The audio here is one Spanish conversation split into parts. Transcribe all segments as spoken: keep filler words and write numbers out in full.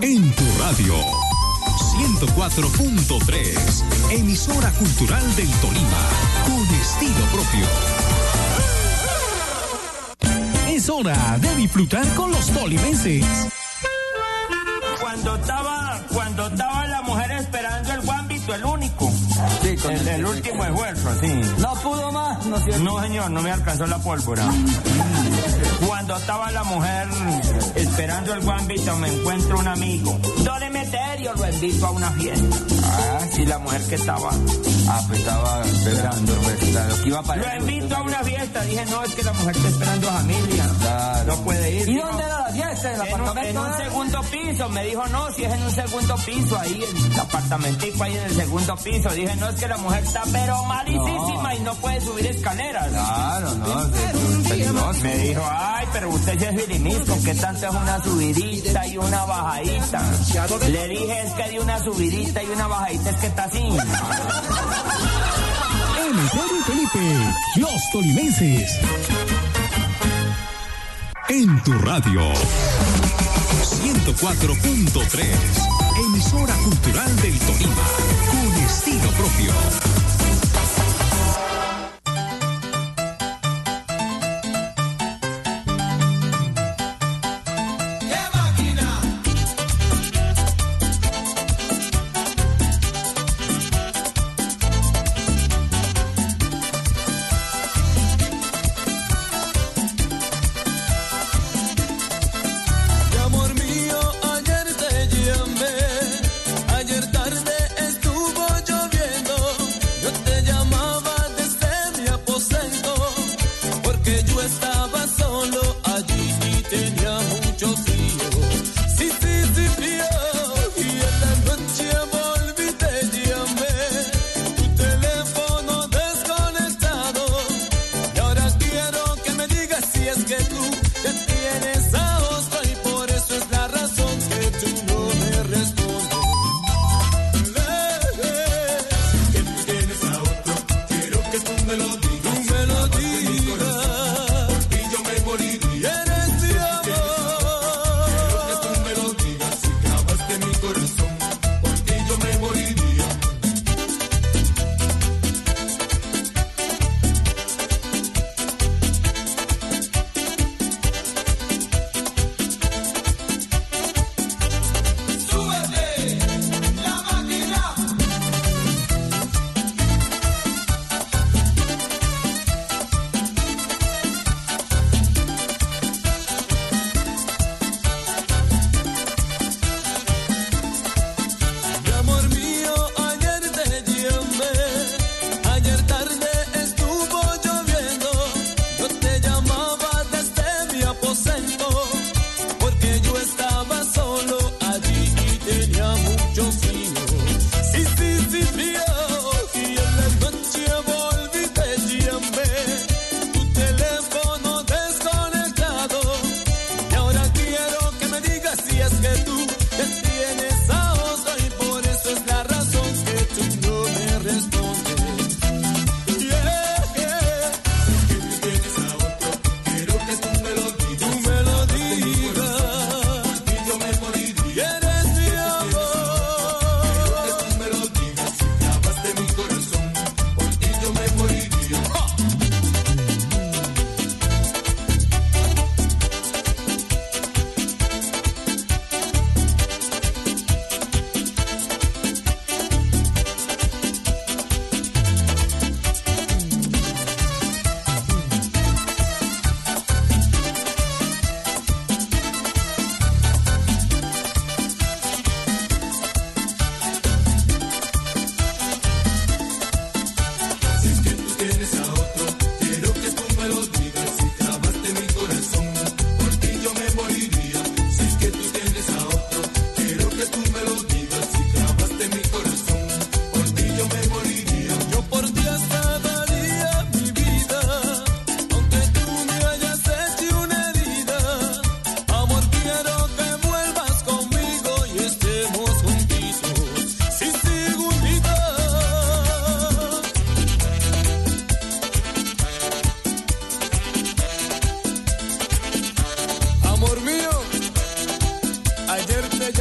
En tu radio, ciento cuatro punto tres, emisora cultural del Tolima, con estilo propio. Es hora de disfrutar con los tolimenses. Cuando estaba, cuando estaba la mujer esperando el guambito, el único. Sí, con el, el, el último esfuerzo, sí. ¿No pudo más? No, no, señor, no me alcanzó la pólvora. Cuando estaba la mujer esperando el guambito, me encuentro un amigo. Don Emeterio, lo invito a una fiesta. Ah, sí, la mujer que estaba. Ah, pues estaba esperando, pues, claro, que iba a Lo invito a una fiesta. Dije, no, es que la mujer está esperando a familia. Claro. No puede ir. ¿Y dijo, dónde era la fiesta? ¿En el en apartamento? Un, en un segundo piso. Me dijo, no, si es en un segundo piso, ahí en el apartamentico, ahí en el segundo piso. Dije, no, es que la mujer está pero malísima no. Y no puede subir escaleras. Claro, no, es me dijo, ay, pero usted sí es vilimisco, que tanto es una subidita y una bajadita. Le dije, es que de una subidita y una bajadita es que está así. Emeterio y Felipe, los tolimenses. En tu radio, ciento cuatro punto tres, emisora cultural del Tolima, con estilo propio. Ayer tarde estuvo lloviendo, yo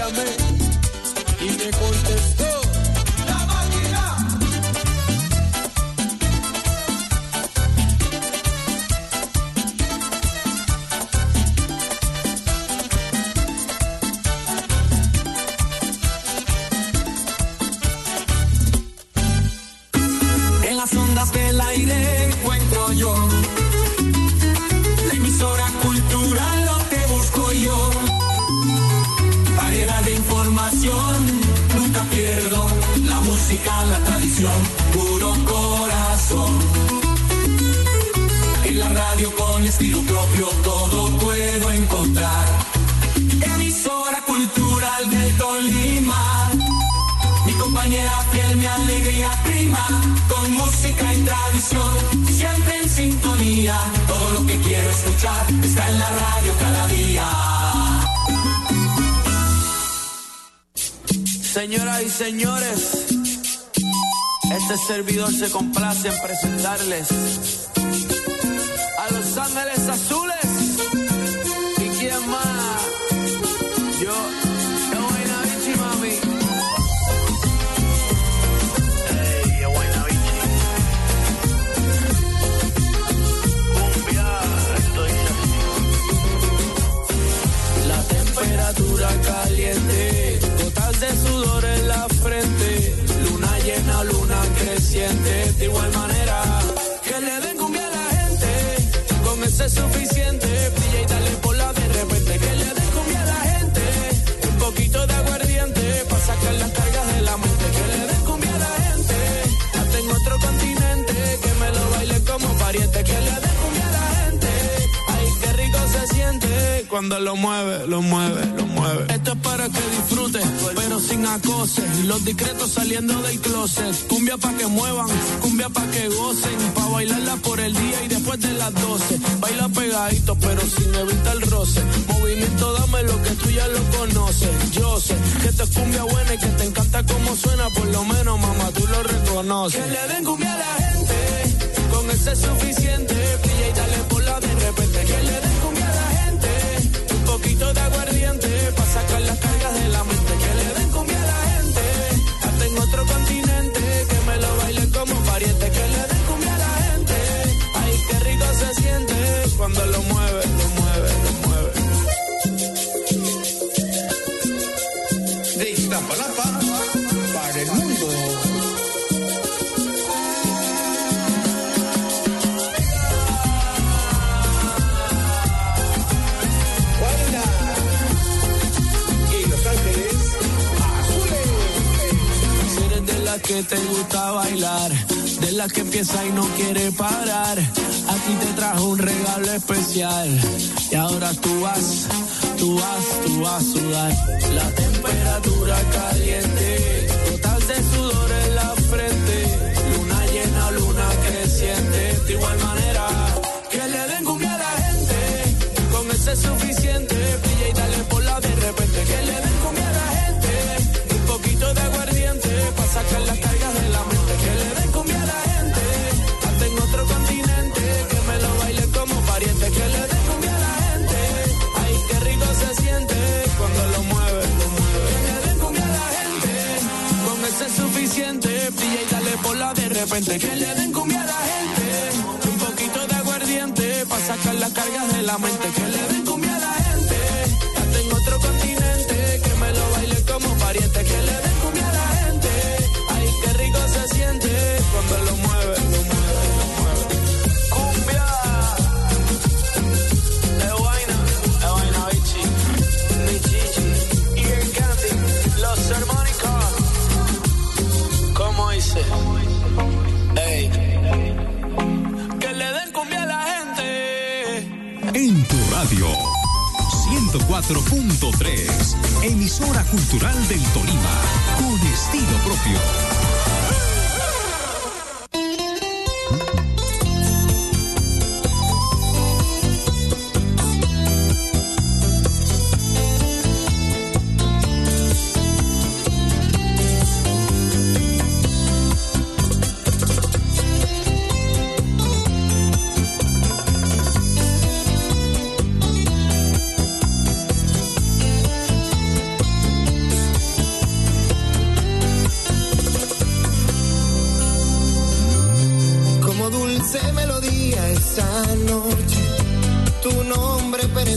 llamé y me contestó. La máquina. En las ondas del aire encuentro yo la emisora cultural, lo que busco yo. Variedad de información, nunca pierdo la música, la tradición, puro corazón. En la radio con estilo propio todo puedo encontrar. Emisora cultural del Tolima, mi compañera fiel, mi alegría prima, con música y tradición, siempre en sintonía. Todo lo que quiero escuchar está en la radio cada día. Señoras y señores, este servidor se complace en presentarles a Los Ángeles Azules. ¿Y quién más? Yo, yo Guaynabichi, mami. Ey, yo Guaynabichi. Cumbia, esto dice así. La temperatura caliente, gotas de sudor en la frente, luna llena, luna creciente, de igual manera que le den cumbia a la gente, con ese es suficiente, brilla y dale por la de repente, que le den cumbia a la gente, un poquito de aguardiente, pa' sacar las cargas de la mente, que le den cumbia a la gente, hasta en otro continente, que me lo baile como pariente, que le den cumbia a la gente, ay qué rico se siente, cuando lo mueve, lo mueve, lo mueve. Esto es para que disfrutes, pero sin acose, los discretos saliendo del closet, cumbia pa' que muevan, cumbia pa' que gocen, pa' bailarla por el día y después de las doce, baila pegadito pero sin evitar el roce, movimiento dame lo que tú ya lo conoces, yo sé que esto es cumbia buena y que te encanta como suena, por lo menos mamá tú lo reconoces, que le den cumbia a la gente, con ese es suficiente, brilla y dale por la de repente, que le den cumbia a la gente, un poquito de aguardiente, pa' sacar las cargas de la mente, que le den cumbia a la gente, hasta en otro continente, que me lo baile como pariente, que le den cumbia a la gente, ay qué rico se siente, cuando lo mueve, lo mueve, lo mueve. De Iztapalapa para el mundo. Que te gusta bailar, de las que empieza y no quiere parar, aquí te trajo un regalo especial y ahora tú vas, tú vas, tú vas a sudar, la temperatura caliente, gotas de sudor en la frente, luna llena, luna creciente, de igual manera que le den cumbia a la gente, con ese es suficiente, brilla y dale por la de repente, que le den cumbia a la gente, un poquito de aguardiente, pa' sacar las cargas de la mente, que le den cumbia a la gente, hasta en otro continente, que me lo baile como pariente, que le den cumbia a la gente, ay qué rico se siente, cuando lo mueve, lo mueve, que le den cumbia a la gente, con ese es suficiente, brilla y dale por la de repente, que le den cumbia a la gente, un poquito de aguardiente, pa' sacar las cargas de la mente, que le den cumbia a la gente, hasta en otro continente, que me lo baile como pariente, que le den cumbia a la gente, ay qué rico se siente, cuando lo mueve, lo mueve, lo mueve. Cumbia de Guayna, de Guaynabichi, de Chichi y el Candy, los armónicos, ¿cómo dice? Ey, que le den cumbia a la gente. En tu radio ciento cuatro punto tres, emisora cultural del Tolima, con estilo propio.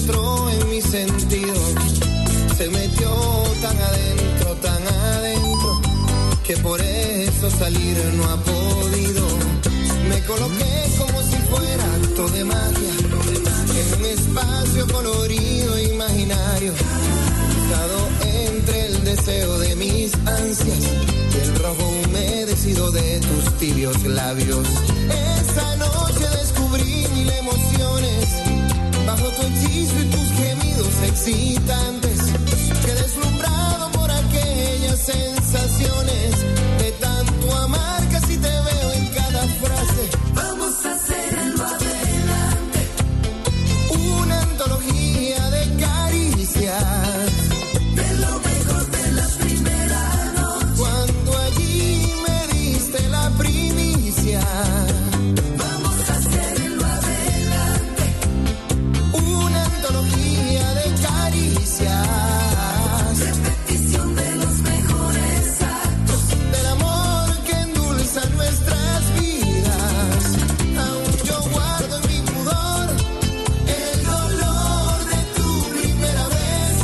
entró en mis sentidos, se metió tan adentro, tan adentro, que por eso salir no ha podido. Me coloqué como si fuera acto de magia, en un espacio colorido e imaginario, buscado entre el deseo de mis ansias y el rojo humedecido de tus tibios labios. Esa noche descubrí mil emociones, bajo tu hechizo y tus gemidos excitantes, que deslumbrado por aquellas sensaciones de tanto amar, casi te veo en cada frase. Vamos a hacerlo adelante. Una antología de caricias, de lo mejor de la primera noche. Cuando allí me diste la primicia. Vamos a hacerlo adelante. Una antología de caricias, repetición de los mejores actos, del amor que endulza nuestras vidas. Aún yo guardo en mi pudor el dolor de tu primera vez,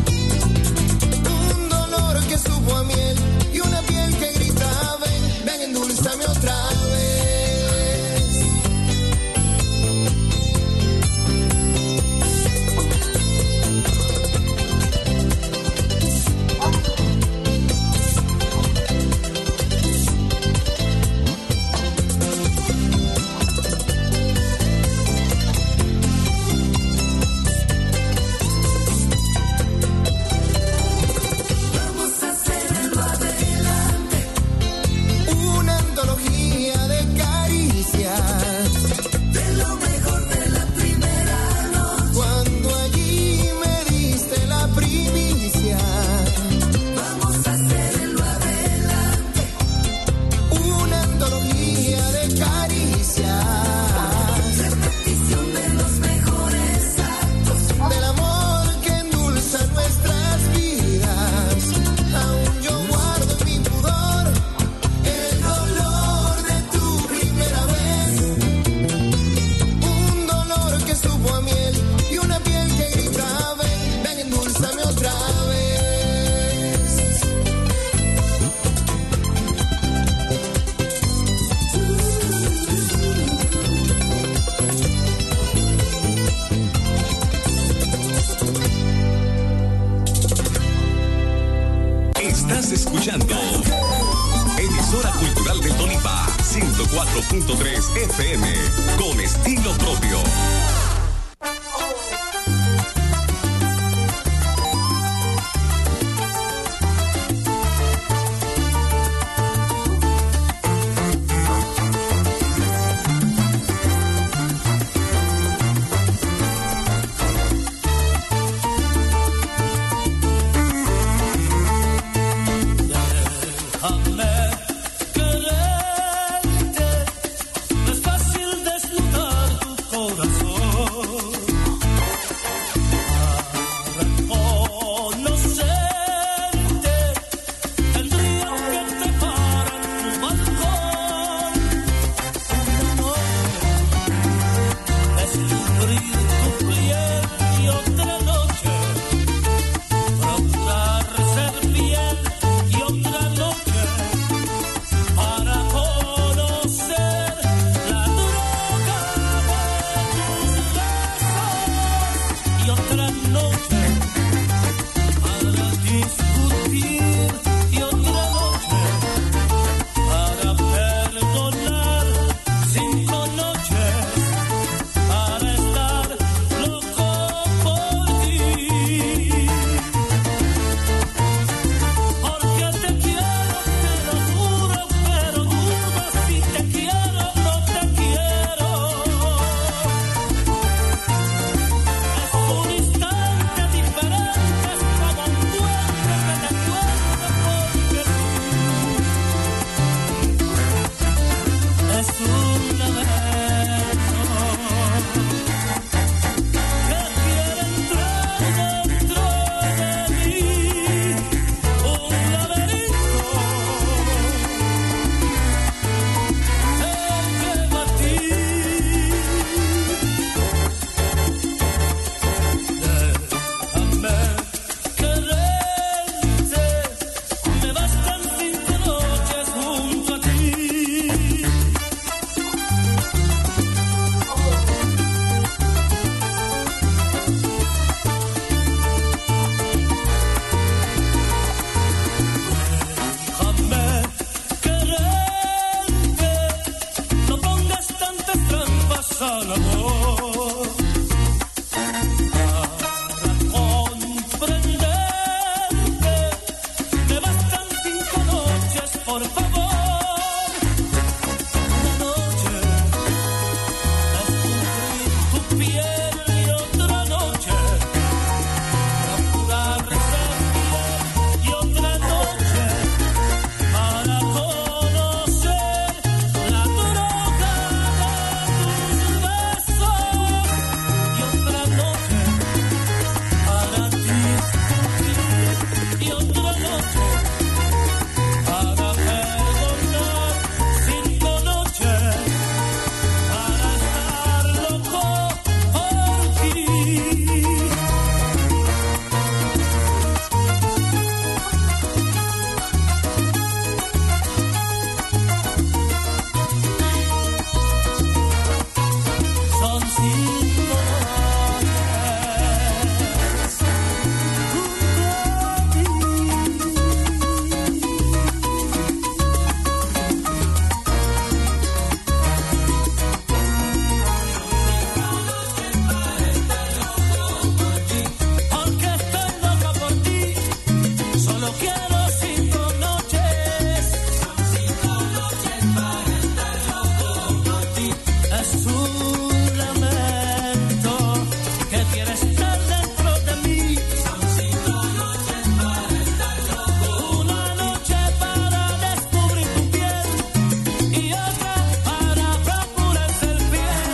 un dolor que supo a miel y una piel que grita ven, ven, endulzame otra vez. vamos a hacerlo adelante. Una antología de caricias, De lo mejor de la primera noche. cuando allí me diste la primicia. Vamos a hacerlo adelante. Una antología de caricias, Repetición de los mejores actos, del amor que endulza nuestras vidas. Aún yo guardo en mi pudor el dolor de tu primera vez, un dolor que supo a miel y una piel que grita ven, ven, endulzame otra vez. Estás escuchando Emisora Cultural del Tolima, ciento cuatro punto tres F M, con estilo propio. Déjame quererte, no es fácil desnudar tu corazón. quiero cinco noches. Son cinco noches para estar loco por ti. Es un lamento que quieres estar dentro de mí. Son cinco noches para estar loco. Una noche para descubrir tu piel y otra para procurar ser fiel.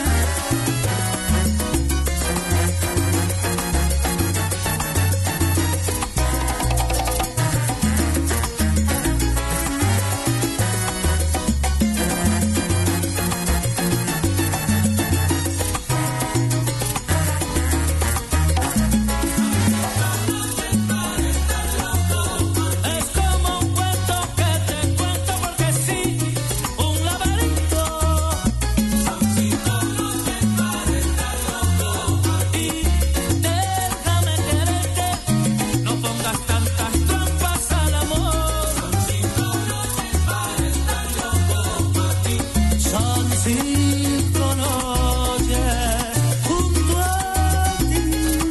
Es como un cuento que te cuento porque sí, un laberinto. Son cinco noches para estar loco por ti. Déjame quererte, no pongas tantas trampas al amor. Son cinco noches para estar loco por ti. Son cinco noches junto a ti.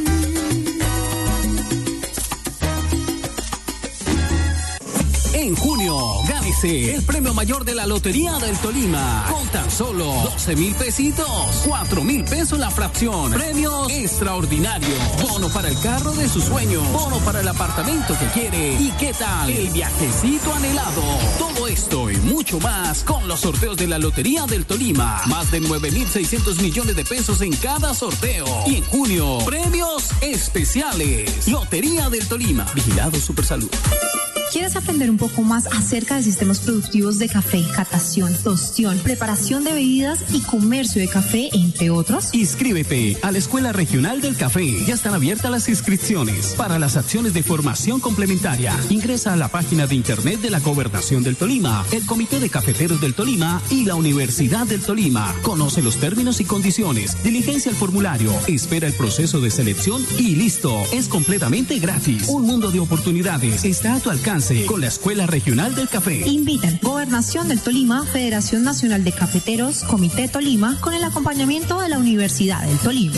En junio, gánese el premio mayor de la Lotería del Tolima. Con tan solo doce mil pesitos, cuatro mil pesos la fracción. Premios extraordinarios. Bono para el carro de sus sueños. Bono para el apartamento que quiere. ¿Y qué tal? El viajecito anhelado. Todo esto y mucho más con los sorteos de la Lotería del Tolima. Más de nueve mil seiscientos millones de pesos en cada sorteo. Y en junio, premios especiales. Lotería del Tolima. Vigilado Supersalud. ¿Quieres aprender un poco más acerca de sistemas productivos de café, catación, tostión, preparación de bebidas y comercio de café, entre otros? Inscríbete a la Escuela Regional del Café. Ya están abiertas las inscripciones para las acciones de formación complementaria. Ingresa a la página de internet de la Gobernación del Tolima, el Comité de Cafeteros del Tolima y la Universidad del Tolima. Conoce los términos y condiciones, diligencia el formulario, espera el proceso de selección y listo. Es completamente gratis. Un mundo de oportunidades está a tu alcance con la Escuela Regional del Café. Invitan Gobernación del Tolima, Federación Nacional de Cafeteros, Comité Tolima, con el acompañamiento de la Universidad del Tolima.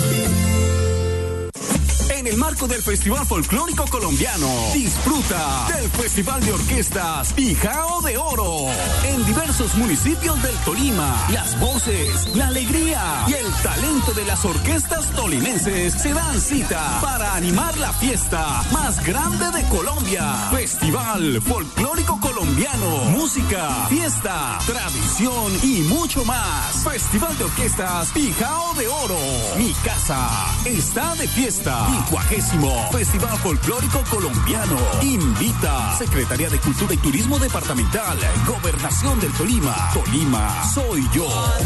En el marco del Festival Folclórico Colombiano, disfruta del Festival de Orquestas Pijao de Oro. En diversos municipios del Tolima, las voces, la alegría y el talento de las orquestas tolimenses se dan cita para animar la fiesta más grande de Colombia. Festival Folclórico Colombiano. Música, fiesta, tradición y mucho más. Festival de Orquestas Pijao de Oro. Mi casa está de fiesta. Quincuagésimo Festival Folclórico Colombiano. Invita Secretaría de Cultura y Turismo Departamental, Gobernación del Tolima. Tolima, soy yo.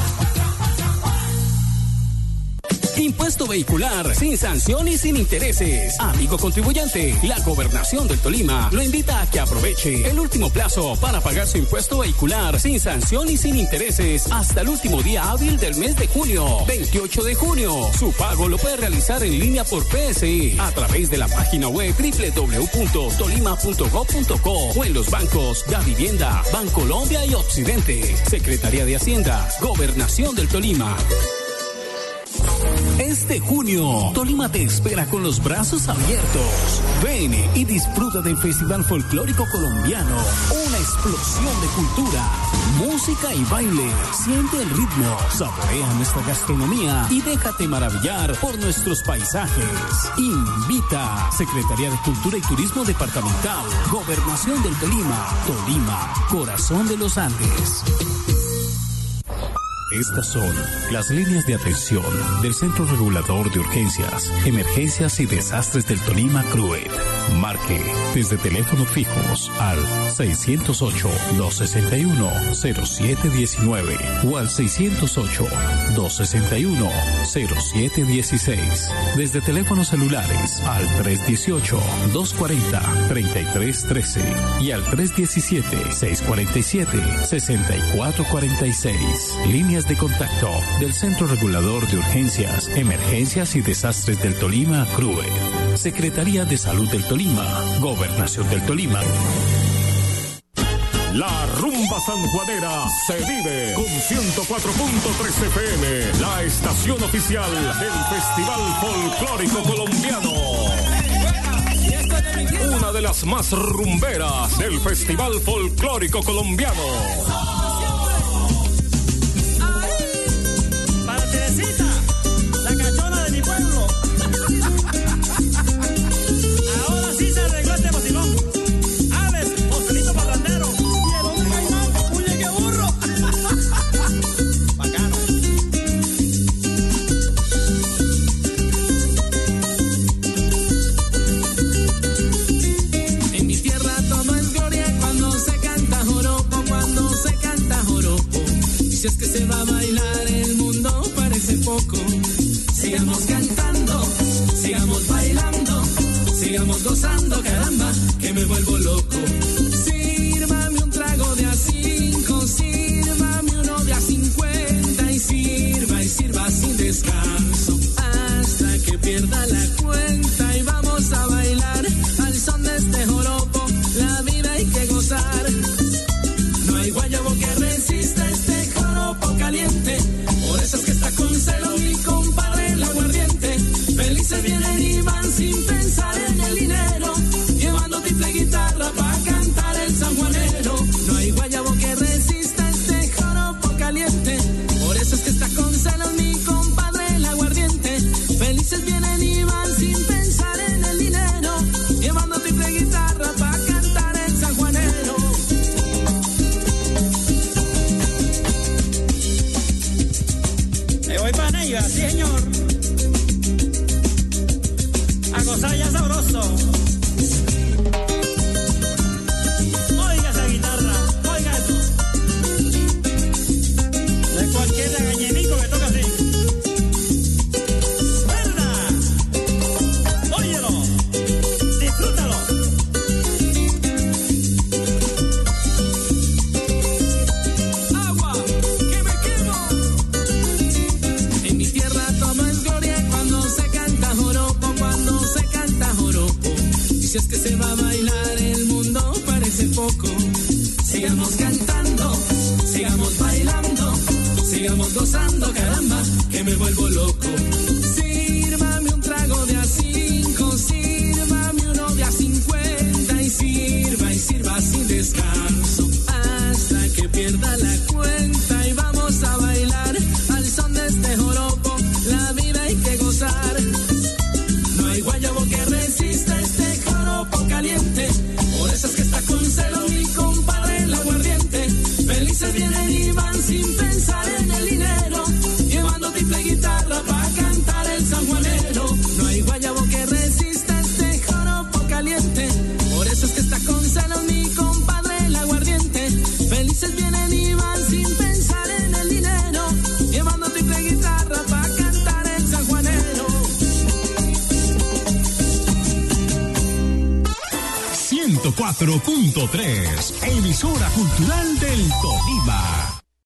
Impuesto vehicular sin sanción y sin intereses. Amigo contribuyente, la Gobernación del Tolima lo invita a que aproveche el último plazo para pagar su impuesto vehicular sin sanción y sin intereses hasta el último día hábil del mes de junio, veintiocho de junio. Su pago lo puede realizar en línea por P S E a través de la página web doble u doble u doble u punto tolima punto gob punto co o en los bancos Da Vivienda, Bancolombia y Occidente. Secretaría de Hacienda, Gobernación del Tolima. Este junio, Tolima te espera con los brazos abiertos. Ven y disfruta del Festival Folclórico Colombiano. Una explosión de cultura, música y baile. Siente el ritmo, saborea nuestra gastronomía y déjate maravillar por nuestros paisajes. Invita Secretaría de Cultura y Turismo Departamental, Gobernación del Tolima. Tolima, corazón de los Andes. Estas son las líneas de atención del Centro Regulador de Urgencias, Emergencias y Desastres del Tolima, CRUED. Marque desde teléfonos fijos al seiscientos ocho, doscientos sesenta y uno, cero siete diecinueve o al seiscientos ocho, doscientos sesenta y uno, cero siete dieciséis. Desde teléfonos celulares al trescientos dieciocho, doscientos cuarenta, treinta y tres trece y al trescientos diecisiete, seiscientos cuarenta y siete, sesenta y cuatro cuarenta y seis. Líneas de contacto del Centro Regulador de Urgencias, Emergencias y Desastres del Tolima, CRUED. Secretaría de Salud del Tolima, Gobernación del Tolima. La rumba sanjuanera se vive con ciento cuatro punto tres F M, la estación oficial del Festival Folclórico Colombiano. Una de de las más rumberas del Festival Folclórico Colombiano. Para Teresita, la cachona de mi pueblo. Ahora sí se arregló este vacilón. Aves, Joselito Parrandero y el hombre caimán, oye qué burro. Bacano. En mi tierra todo es gloria cuando se canta joropo, cuando se canta joropo. Y si es que se va a bailar el mundo parece poco. Sigamos cantando, sigamos bailando, sigamos gozando, caramba, que me vuelvo loco. Sírvame un trago de a cinco, sírvame uno de a cincuenta y sirva y sirva sin descanso hasta que pierda la cuenta y vamos a bailar al son de este joropo. La vida hay que gozar. No hay guayabo que resista este joropo caliente. Por eso es que está con celo mi compadre el aguardiente. Felices vienen y van sin pensar en el dinero, llevando triple guitarra pa' cantar el sanjuanero. No hay guayabo que resista este joropo caliente. Por eso es que está con celo mi compadre el aguardiente. Felices vienen y van sin pensar en el dinero, llevando triple guitarra pa' cantar el sanjuanero. Me voy para Neiva, sí señor. A gozar ya sabroso. Oiga esa guitarra, oiga eso. No es cualquier regañenico que toca así. ¡Verdad! Óyelo, disfrútalo. Agua, que me quemo. En mi tierra todo es gloria cuando se canta joropo, cuando se canta joropo. Y si es que se va a bailar el mundo parece poco. Sigamos cantando, sigamos bailando, sigamos gozando, caramba, que me vuelvo loco. Sírvame un trago de a cinco, sírvame uno de a cincuenta y sirva y sirva sin descanso hasta que pierda la cuenta y vamos a bailar al son de este joropo. La vida hay que gozar. No hay guayabo que resista este joropo caliente. Por eso es que está con celo mi compadre el aguardiente. Felices vienen y van sin pensar en el dinero, llevando triple guitarra pa' cantar el sanjuanero. No hay guayabo que resista este joropo caliente. Por eso es que está con celo mi compadre el aguardiente. Felices vienen y van sin pensar en el dinero, llevando triple guitarra pa' cantar el sanjuanero. ciento cuatro punto tres, emisora cultural del Tolima.